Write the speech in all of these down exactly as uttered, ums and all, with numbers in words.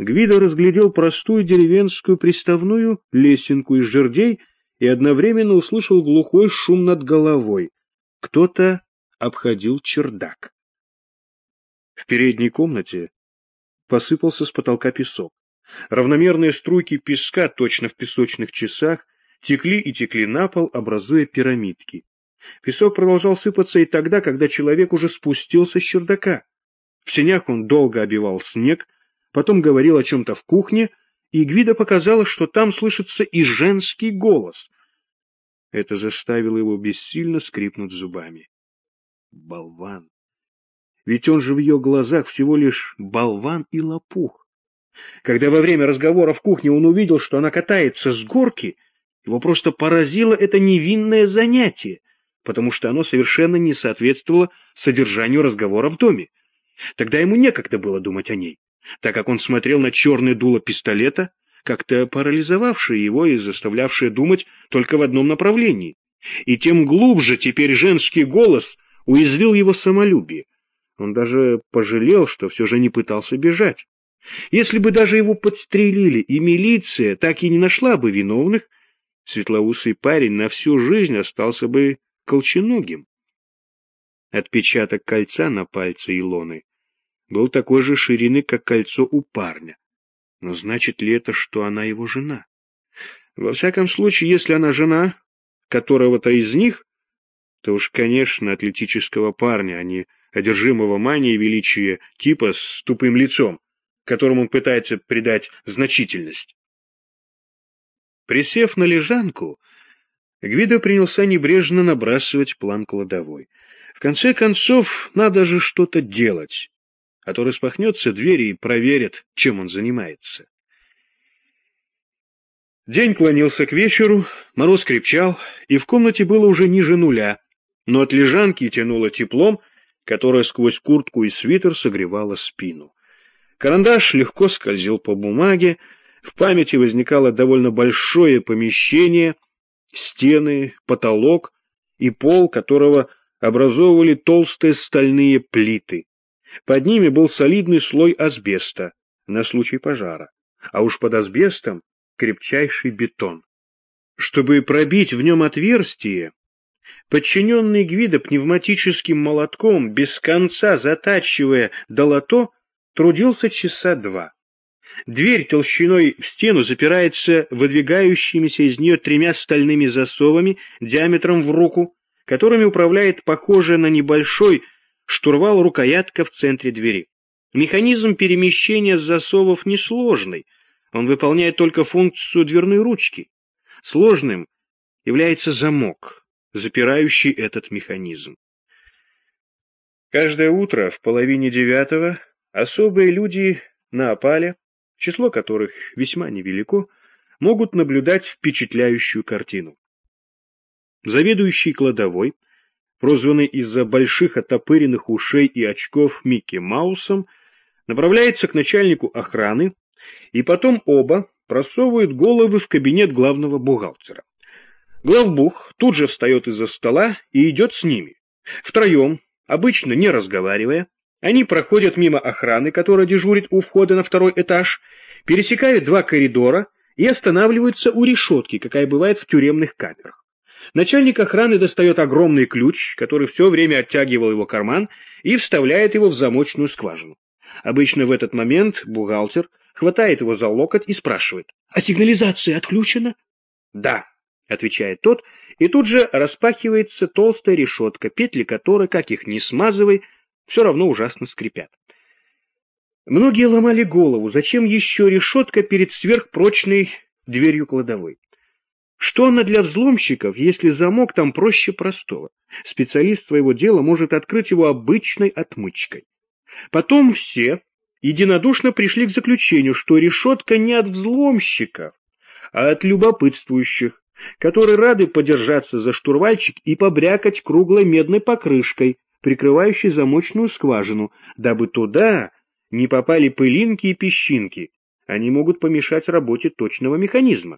Гвидо разглядел простую деревенскую приставную лесенку из жердей и одновременно услышал глухой шум над головой. Кто-то обходил чердак. В передней комнате посыпался с потолка песок. Равномерные струйки песка, точно в песочных часах, текли и текли на пол, образуя пирамидки. Песок продолжал сыпаться и тогда, когда человек уже спустился с чердака. В сенях он долго обивал снег, потом говорил о чем-то в кухне, и Гвидо показалось, что там слышится и женский голос. Это заставило его бессильно скрипнуть зубами. Болван! Ведь он же в ее глазах всего лишь болван и лопух. Когда во время разговора в кухне он увидел, что она катается с горки, его просто поразило это невинное занятие, потому что оно совершенно не соответствовало содержанию разговора в доме. Тогда ему некогда было думать о ней, так как он смотрел на черное дуло пистолета, как-то парализовавшее его и заставлявшее думать только в одном направлении. И тем глубже теперь женский голос уязвил его самолюбие. Он даже пожалел, что все же не пытался бежать. Если бы даже его подстрелили, и милиция так и не нашла бы виновных, светлоусый парень на всю жизнь остался бы колченогим. Отпечаток кольца на пальце Илоны был такой же ширины, как кольцо у парня. Но значит ли это, что она его жена? Во всяком случае, если она жена которого-то из них, то уж, конечно, атлетического парня, а не одержимого манией величия типа с тупым лицом, которому он пытается придать значительность. Присев на лежанку, Гвидо принялся небрежно набрасывать план кладовой. В конце концов, надо же что-то делать, а то распахнется дверь и проверят, чем он занимается. День клонился к вечеру, мороз крепчал, и в комнате было уже ниже нуля, но от лежанки тянуло теплом, которое сквозь куртку и свитер согревало спину. Карандаш легко скользил по бумаге, в памяти возникало довольно большое помещение, стены, потолок и пол, которого образовывали толстые стальные плиты. Под ними был солидный слой асбеста на случай пожара, а уж под асбестом крепчайший бетон. Чтобы пробить в нем отверстие, подчиненный Гвидо пневматическим молотком, без конца затачивая долото, трудился часа два. Дверь толщиной в стену запирается выдвигающимися из нее тремя стальными засовами диаметром в руку, которыми управляет похожая на небольшой штурвал рукоятка в центре двери. Механизм перемещения засовов несложный, он выполняет только функцию дверной ручки. Сложным является замок, запирающий этот механизм. Каждое утро в половине девятого особые люди на опале, число которых весьма невелико, могут наблюдать впечатляющую картину. Заведующий кладовой, прозванный из-за больших оттопыренных ушей и очков Микки Маусом, направляется к начальнику охраны, и потом оба просовывают головы в кабинет главного бухгалтера. Главбух тут же встает из-за стола и идет с ними. Втроем, обычно не разговаривая, они проходят мимо охраны, которая дежурит у входа на второй этаж, пересекают два коридора и останавливаются у решетки, какая бывает в тюремных камерах. Начальник охраны достает огромный ключ, который все время оттягивал его карман, и вставляет его в замочную скважину. Обычно в этот момент бухгалтер хватает его за локоть и спрашивает: «А сигнализация отключена?» «Да», — отвечает тот, и тут же распахивается толстая решетка, петли которой, как их ни смазывай, все равно ужасно скрипят. Многие ломали голову, зачем еще решетка перед сверхпрочной дверью кладовой. Что она для взломщиков, если замок там проще простого? Специалист своего дела может открыть его обычной отмычкой. Потом все единодушно пришли к заключению, что решетка не от взломщиков, а от любопытствующих, которые рады подержаться за штурвальчик и побрякать круглой медной покрышкой, прикрывающей замочную скважину, дабы туда не попали пылинки и песчинки. Они могут помешать работе точного механизма.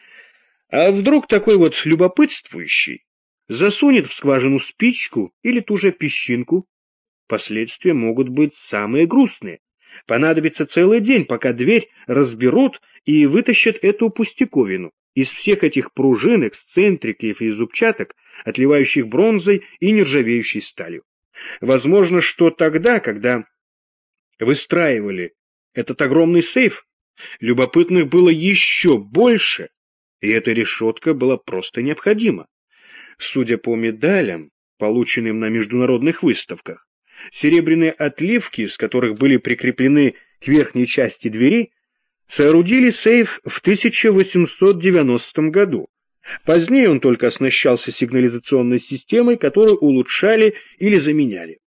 А вдруг такой вот любопытствующий засунет в скважину спичку или ту же песчинку? Последствия могут быть самые грустные. Понадобится целый день, пока дверь разберут и вытащат эту пустяковину из всех этих пружин, эксцентриков и зубчаток, отливающих бронзой и нержавеющей сталью. Возможно, что тогда, когда выстраивали этот огромный сейф, любопытных было еще больше, и эта решетка была просто необходима. Судя по медалям, полученным на международных выставках, серебряные отливки, с которых были прикреплены к верхней части двери, соорудили сейф в тысяча восемьсот девяностом году. Позднее он только оснащался сигнализационной системой, которую улучшали или заменяли.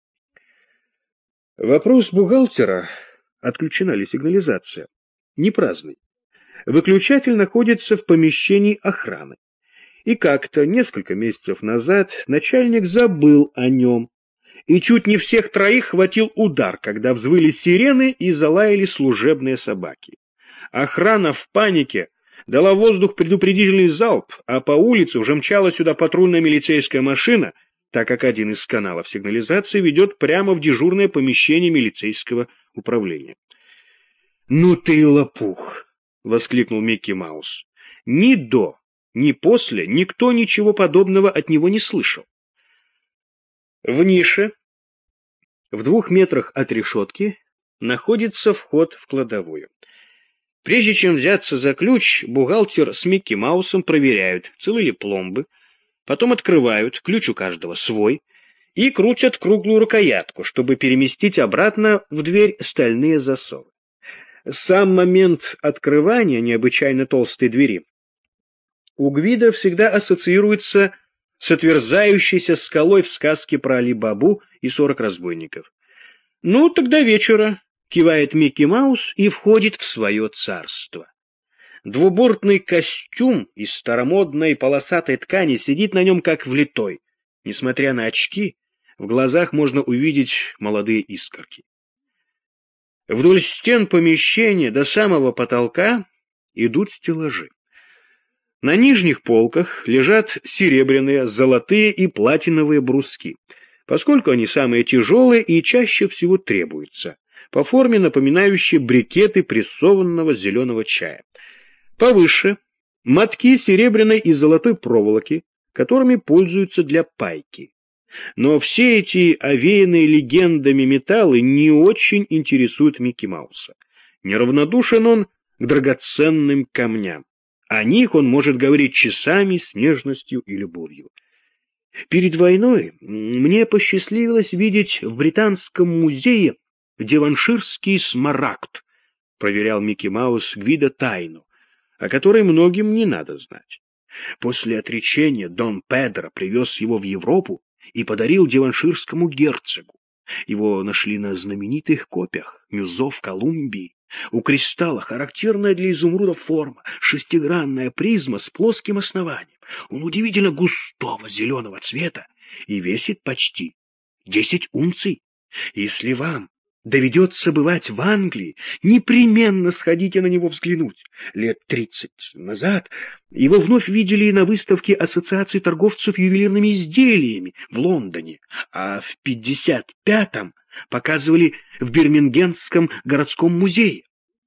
Вопрос бухгалтера, отключена ли сигнализация, не праздный. Выключатель находится в помещении охраны. И как-то несколько месяцев назад начальник забыл о нем, и чуть не всех троих хватил удар, когда взвыли сирены и залаяли служебные собаки. Охрана в панике дала в воздух предупредительный залп, а по улице уже мчала сюда патрульная милицейская машина, так как один из каналов сигнализации ведет прямо в дежурное помещение милицейского управления. «Ну ты и лопух!» — воскликнул Микки Маус. «Ни до, ни после никто ничего подобного от него не слышал». В нише, в двух метрах от решетки, находится вход в кладовую. Прежде чем взяться за ключ, бухгалтер с Микки Маусом проверяют, целы ли пломбы, потом открывают, ключ у каждого свой, и крутят круглую рукоятку, чтобы переместить обратно в дверь стальные засовы. Сам момент открывания необычайно толстой двери у Гвидо всегда ассоциируется с отверзающейся скалой в сказке про Али-Бабу и сорок разбойников. «Ну, тогда вечера», — кивает Микки Маус и входит в свое царство. Двубортный костюм из старомодной полосатой ткани сидит на нем как влитой. Несмотря на очки, в глазах можно увидеть молодые искорки. Вдоль стен помещения до самого потолка идут стеллажи. На нижних полках лежат серебряные, золотые и платиновые бруски, поскольку они самые тяжелые и чаще всего требуются, по форме напоминающие брикеты прессованного зеленого чая. Повыше — мотки серебряной и золотой проволоки, которыми пользуются для пайки. Но все эти овеянные легендами металлы не очень интересуют Микки Мауса. Неравнодушен он к драгоценным камням. О них он может говорить часами с нежностью и любовью. Перед войной мне посчастливилось видеть в Британском музее деванширский смарагд, проверял Микки Маус Гвидо тайну, о которой многим не надо знать. После отречения Дон Педро привез его в Европу и подарил деванширскому герцогу. Его нашли на знаменитых копиях Мюзо в Колумбии. У кристалла характерная для изумруда форма, шестигранная призма с плоским основанием. Он удивительно густого зеленого цвета и весит почти десять унций. Если вам доведется бывать в Англии, непременно сходите на него взглянуть. Лет тридцать назад его вновь видели на выставке Ассоциации торговцев ювелирными изделиями в Лондоне, а в пятьдесят пятом показывали в Бирмингемском городском музее.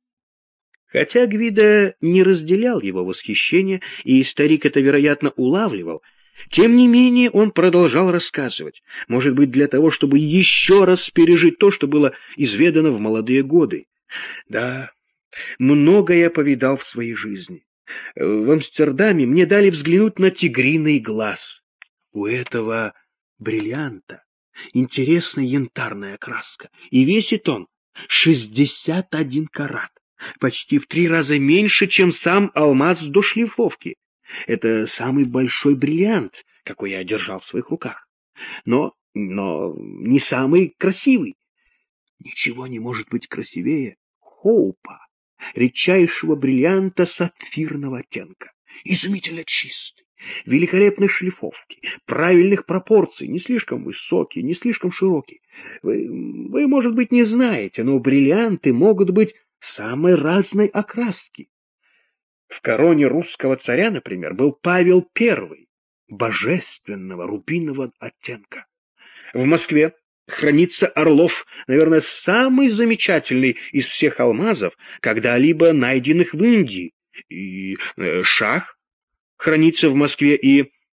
Хотя Гвидо не разделял его восхищение, и старик это, вероятно, улавливал, тем не менее он продолжал рассказывать, может быть, для того, чтобы еще раз пережить то, что было изведано в молодые годы. Да, многое я повидал в своей жизни. В Амстердаме мне дали взглянуть на тигриный глаз. У этого бриллианта интересная янтарная краска, и весит он шестьдесят один карат, почти в три раза меньше, чем сам алмаз до шлифовки. Это самый большой бриллиант, какой я держал в своих руках, но, но не самый красивый. Ничего не может быть красивее хоупа, редчайшего бриллианта сапфирного оттенка, изумительно чистый, великолепной шлифовки, правильных пропорций, не слишком высокий, не слишком широкий. Вы, вы, может быть, не знаете, но бриллианты могут быть самой разной окраски. В короне русского царя, например, был Павел Первый, божественного рубинового оттенка. В Москве хранится Орлов, наверное, самый замечательный из всех алмазов, когда-либо найденных в Индии. И э, Шах хранится в Москве, и